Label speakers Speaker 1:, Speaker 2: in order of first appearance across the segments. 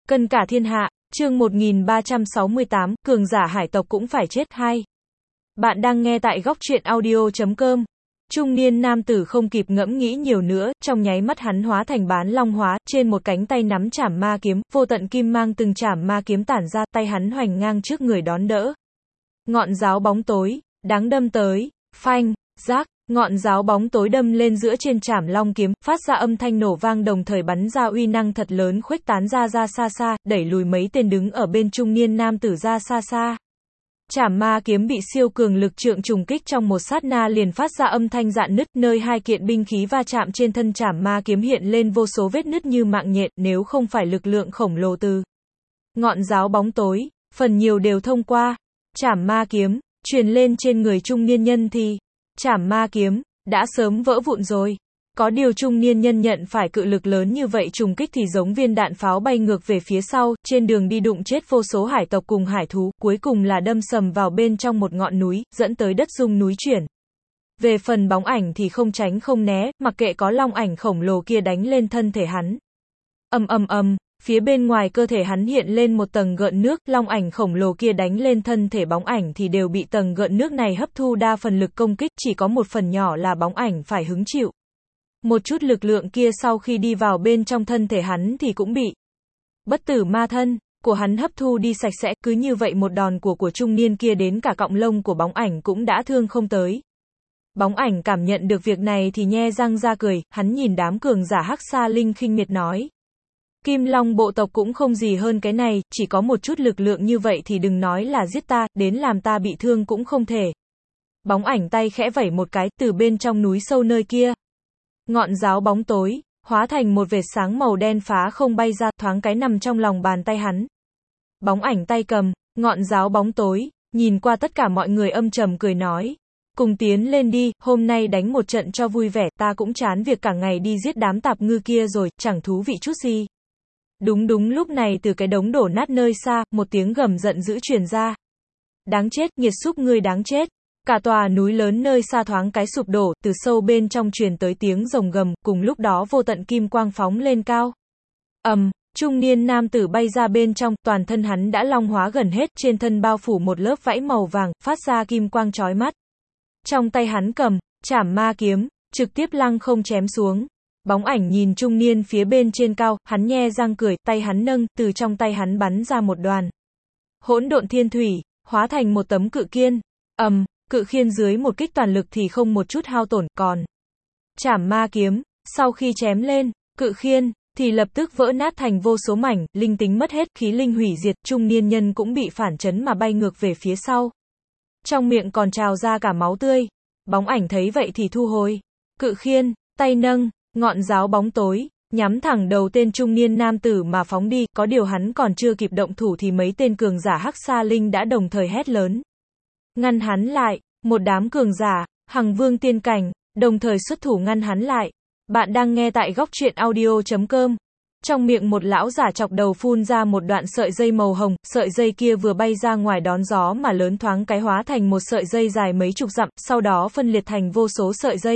Speaker 1: Cân cả thiên hạ, chương 1368, cường giả hải tộc cũng phải chết. 2. Bạn đang nghe tại góc truyện audio.com. Trung niên nam tử không kịp ngẫm nghĩ nhiều nữa, trong nháy mắt hắn hóa thành bán long hóa, trên một cánh tay nắm chảm ma kiếm, vô tận kim mang từng chảm ma kiếm tản ra, tay hắn hoành ngang trước người đón đỡ. Ngọn giáo bóng tối, đáng đâm tới, phanh, rác. Ngọn giáo bóng tối đâm lên giữa trên chảm long kiếm, phát ra âm thanh nổ vang đồng thời bắn ra uy năng thật lớn khuếch tán ra xa xa, đẩy lùi mấy tên đứng ở bên trung niên nam tử ra xa xa. Chảm ma kiếm bị siêu cường lực trượng trùng kích trong một sát na liền phát ra âm thanh rạn nứt, nơi hai kiện binh khí va chạm trên thân chảm ma kiếm hiện lên vô số vết nứt như mạng nhện, nếu không phải lực lượng khổng lồ từ ngọn giáo bóng tối, phần nhiều đều thông qua chảm ma kiếm, truyền lên trên người trung niên nhân thì chảm ma kiếm đã sớm vỡ vụn rồi. Có điều trung niên nhân nhận phải cự lực lớn như vậy trùng kích thì giống viên đạn pháo bay ngược về phía sau, trên đường đi đụng chết vô số hải tộc cùng hải thú, cuối cùng là đâm sầm vào bên trong một ngọn núi, dẫn tới đất rung núi chuyển. Về phần bóng ảnh thì không tránh không né, mặc kệ có long ảnh khổng lồ kia đánh lên thân thể hắn. Phía bên ngoài cơ thể hắn hiện lên một tầng gợn nước, long ảnh khổng lồ kia đánh lên thân thể bóng ảnh thì đều bị tầng gợn nước này hấp thu đa phần lực công kích, chỉ có một phần nhỏ là bóng ảnh phải hứng chịu. Một chút lực lượng kia sau khi đi vào bên trong thân thể hắn thì cũng bị bất tử ma thân của hắn hấp thu đi sạch sẽ, cứ như vậy một đòn của trung niên kia đến cả cọng lông của bóng ảnh cũng đã thương không tới. Bóng ảnh cảm nhận được việc này thì nhe răng ra cười, hắn nhìn đám cường giả Hắc Sa Linh khinh miệt nói. Kim Long bộ tộc cũng không gì hơn cái này, chỉ có một chút lực lượng như vậy thì đừng nói là giết ta, đến làm ta bị thương cũng không thể. Bóng ảnh tay khẽ vẩy một cái, từ bên trong núi sâu nơi kia. Ngọn giáo bóng tối, hóa thành một vệt sáng màu đen phá không bay ra, thoáng cái nằm trong lòng bàn tay hắn. Bóng ảnh tay cầm, ngọn giáo bóng tối, nhìn qua tất cả mọi người âm trầm cười nói. Cùng tiến lên đi, hôm nay đánh một trận cho vui vẻ, ta cũng chán việc cả ngày đi giết đám tạp ngư kia rồi, chẳng thú vị chút gì. Đúng lúc này từ cái đống đổ nát nơi xa, một tiếng gầm giận dữ truyền ra. Đáng chết, nghiệt xúc ngươi đáng chết. Cả tòa núi lớn nơi xa thoáng cái sụp đổ, từ sâu bên trong truyền tới tiếng rồng gầm, cùng lúc đó vô tận kim quang phóng lên cao. Trung niên nam tử bay ra bên trong, toàn thân hắn đã long hóa gần hết, trên thân bao phủ một lớp vảy màu vàng, phát ra kim quang chói mắt. Trong tay hắn cầm chảm ma kiếm, trực tiếp lăng không chém xuống. Bóng ảnh nhìn trung niên phía bên trên cao, hắn nhe răng cười, tay hắn nâng, từ trong tay hắn bắn ra một đoàn hỗn độn thiên thủy, hóa thành một tấm cự khiên. Cự khiên dưới một kích toàn lực thì không một chút hao tổn, còn chảm ma kiếm, sau khi chém lên cự khiên, thì lập tức vỡ nát thành vô số mảnh, linh tính mất hết, khí linh hủy diệt, trung niên nhân cũng bị phản chấn mà bay ngược về phía sau. Trong miệng còn trào ra cả máu tươi. Bóng ảnh thấy vậy thì thu hồi cự khiên, tay nâng ngọn giáo bóng tối, nhắm thẳng đầu tên trung niên nam tử mà phóng đi, có điều hắn còn chưa kịp động thủ thì mấy tên cường giả Hắc Sa Linh đã đồng thời hét lớn. Ngăn hắn lại, một đám cường giả, Hằng Vương tiên cảnh, đồng thời xuất thủ ngăn hắn lại. Bạn đang nghe tại góc truyện audio.com. Trong miệng một lão giả chọc đầu phun ra một đoạn sợi dây màu hồng, sợi dây kia vừa bay ra ngoài đón gió mà lớn thoáng cái hóa thành một sợi dây dài mấy chục dặm, sau đó phân liệt thành vô số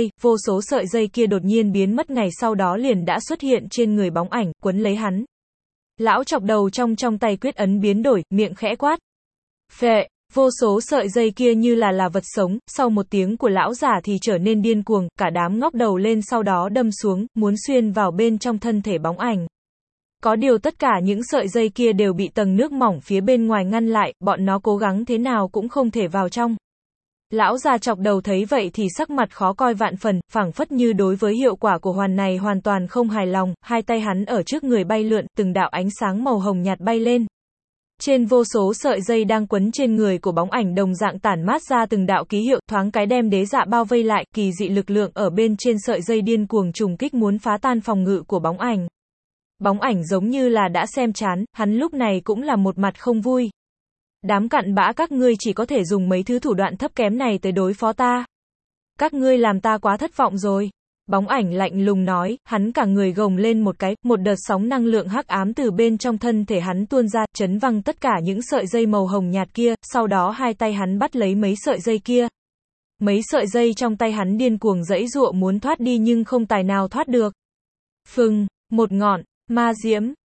Speaker 1: sợi dây kia đột nhiên biến mất ngày sau đó liền đã xuất hiện trên người bóng ảnh, quấn lấy hắn. Lão chọc đầu trong tay quyết ấn biến đổi, miệng khẽ quát. Phệ, vô số sợi dây kia như là vật sống, sau một tiếng của lão giả thì trở nên điên cuồng, cả đám ngóc đầu lên sau đó đâm xuống, muốn xuyên vào bên trong thân thể bóng ảnh. Có điều tất cả những sợi dây kia đều bị tầng nước mỏng phía bên ngoài ngăn lại, bọn nó cố gắng thế nào cũng không thể vào trong. Lão già chọc đầu thấy vậy thì sắc mặt khó coi vạn phần, phảng phất như đối với hiệu quả của hoàn này hoàn toàn không hài lòng, hai tay hắn ở trước người bay lượn, từng đạo ánh sáng màu hồng nhạt bay lên. Trên vô số sợi dây đang quấn trên người của bóng ảnh đồng dạng tản mát ra từng đạo ký hiệu, thoáng cái đem đế dạ bao vây lại, kỳ dị lực lượng ở bên trên sợi dây điên cuồng trùng kích muốn phá tan phòng ngự của bóng ảnh. Bóng ảnh giống như là đã xem chán, hắn lúc này cũng là một mặt không vui. Đám cặn bã các ngươi chỉ có thể dùng mấy thứ thủ đoạn thấp kém này tới đối phó ta. Các ngươi làm ta quá thất vọng rồi. Bóng ảnh lạnh lùng nói, hắn cả người gồng lên một cái, một đợt sóng năng lượng hắc ám từ bên trong thân thể hắn tuôn ra, chấn văng tất cả những sợi dây màu hồng nhạt kia, sau đó hai tay hắn bắt lấy mấy sợi dây kia. Mấy sợi dây trong tay hắn điên cuồng giãy giụa muốn thoát đi nhưng không tài nào thoát được. Phừng, một ngọn ma diễm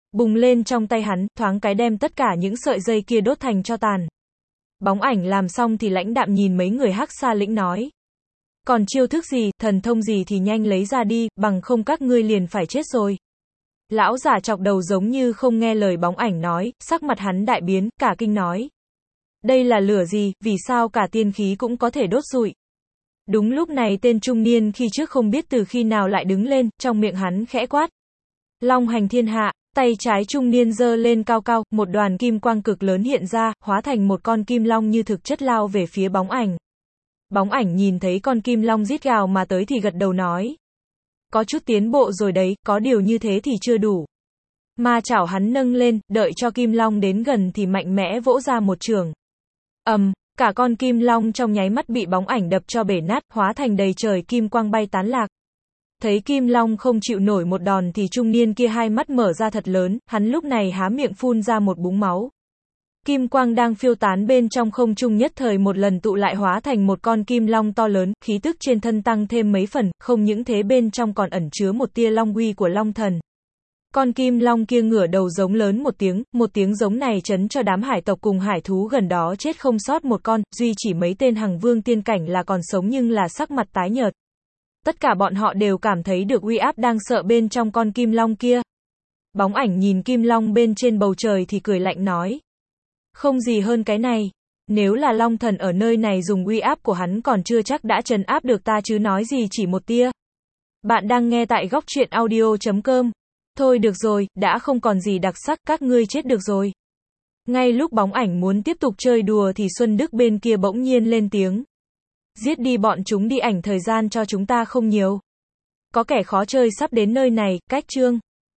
Speaker 1: bùng lên trong tay hắn, thoáng cái đem tất cả những sợi dây kia đốt thành tro tàn. Bóng ảnh làm xong thì lãnh đạm nhìn mấy người Hắc Sa Lĩnh nói. Còn chiêu thức gì, thần thông gì thì nhanh lấy ra đi, bằng không các ngươi liền phải chết rồi. Lão giả chọc đầu giống như không nghe lời bóng ảnh nói, sắc mặt hắn đại biến, cả kinh nói. Đây là lửa gì, vì sao cả tiên khí cũng có thể đốt rụi. Đúng lúc này tên trung niên khi trước không biết từ khi nào lại đứng lên, trong miệng hắn khẽ quát. Long hành thiên hạ, tay trái trung niên giơ lên cao cao, một đoàn kim quang cực lớn hiện ra, hóa thành một con kim long như thực chất lao về phía bóng ảnh. Bóng ảnh nhìn thấy con kim long rít gào mà tới thì gật đầu nói. Có chút tiến bộ rồi đấy, có điều như thế thì chưa đủ. Ma chảo hắn nâng lên, đợi cho kim long đến gần thì mạnh mẽ vỗ ra một chưởng. Cả con kim long trong nháy mắt bị bóng ảnh đập cho bể nát, hóa thành đầy trời kim quang bay tán lạc. Thấy kim long không chịu nổi một đòn thì trung niên kia hai mắt mở ra thật lớn, hắn lúc này há miệng phun ra một búng máu. Kim quang đang phiêu tán bên trong không trung nhất thời một lần tụ lại hóa thành một con kim long to lớn, khí tức trên thân tăng thêm mấy phần, không những thế bên trong còn ẩn chứa một tia long uy của long thần. Con kim long kia ngửa đầu giống lớn một tiếng giống này chấn cho đám hải tộc cùng hải thú gần đó chết không sót một con, duy chỉ mấy tên hằng vương tiên cảnh là còn sống nhưng là sắc mặt tái nhợt. Tất cả bọn họ đều cảm thấy được uy áp đang sợ bên trong con kim long kia. Bóng ảnh nhìn kim long bên trên bầu trời thì cười lạnh nói. Không gì hơn cái này. Nếu là long thần ở nơi này dùng uy áp của hắn còn chưa chắc đã trấn áp được ta chứ nói gì chỉ một tia. Bạn đang nghe tại góc truyện audio.com. Thôi được rồi, đã không còn gì đặc sắc, các ngươi chết được rồi. Ngay lúc bóng ảnh muốn tiếp tục chơi đùa thì Xuân Đức bên kia bỗng nhiên lên tiếng. Giết đi bọn chúng đi, ảnh thời gian cho chúng ta không nhiều. Có kẻ khó chơi sắp đến nơi này, cách chương.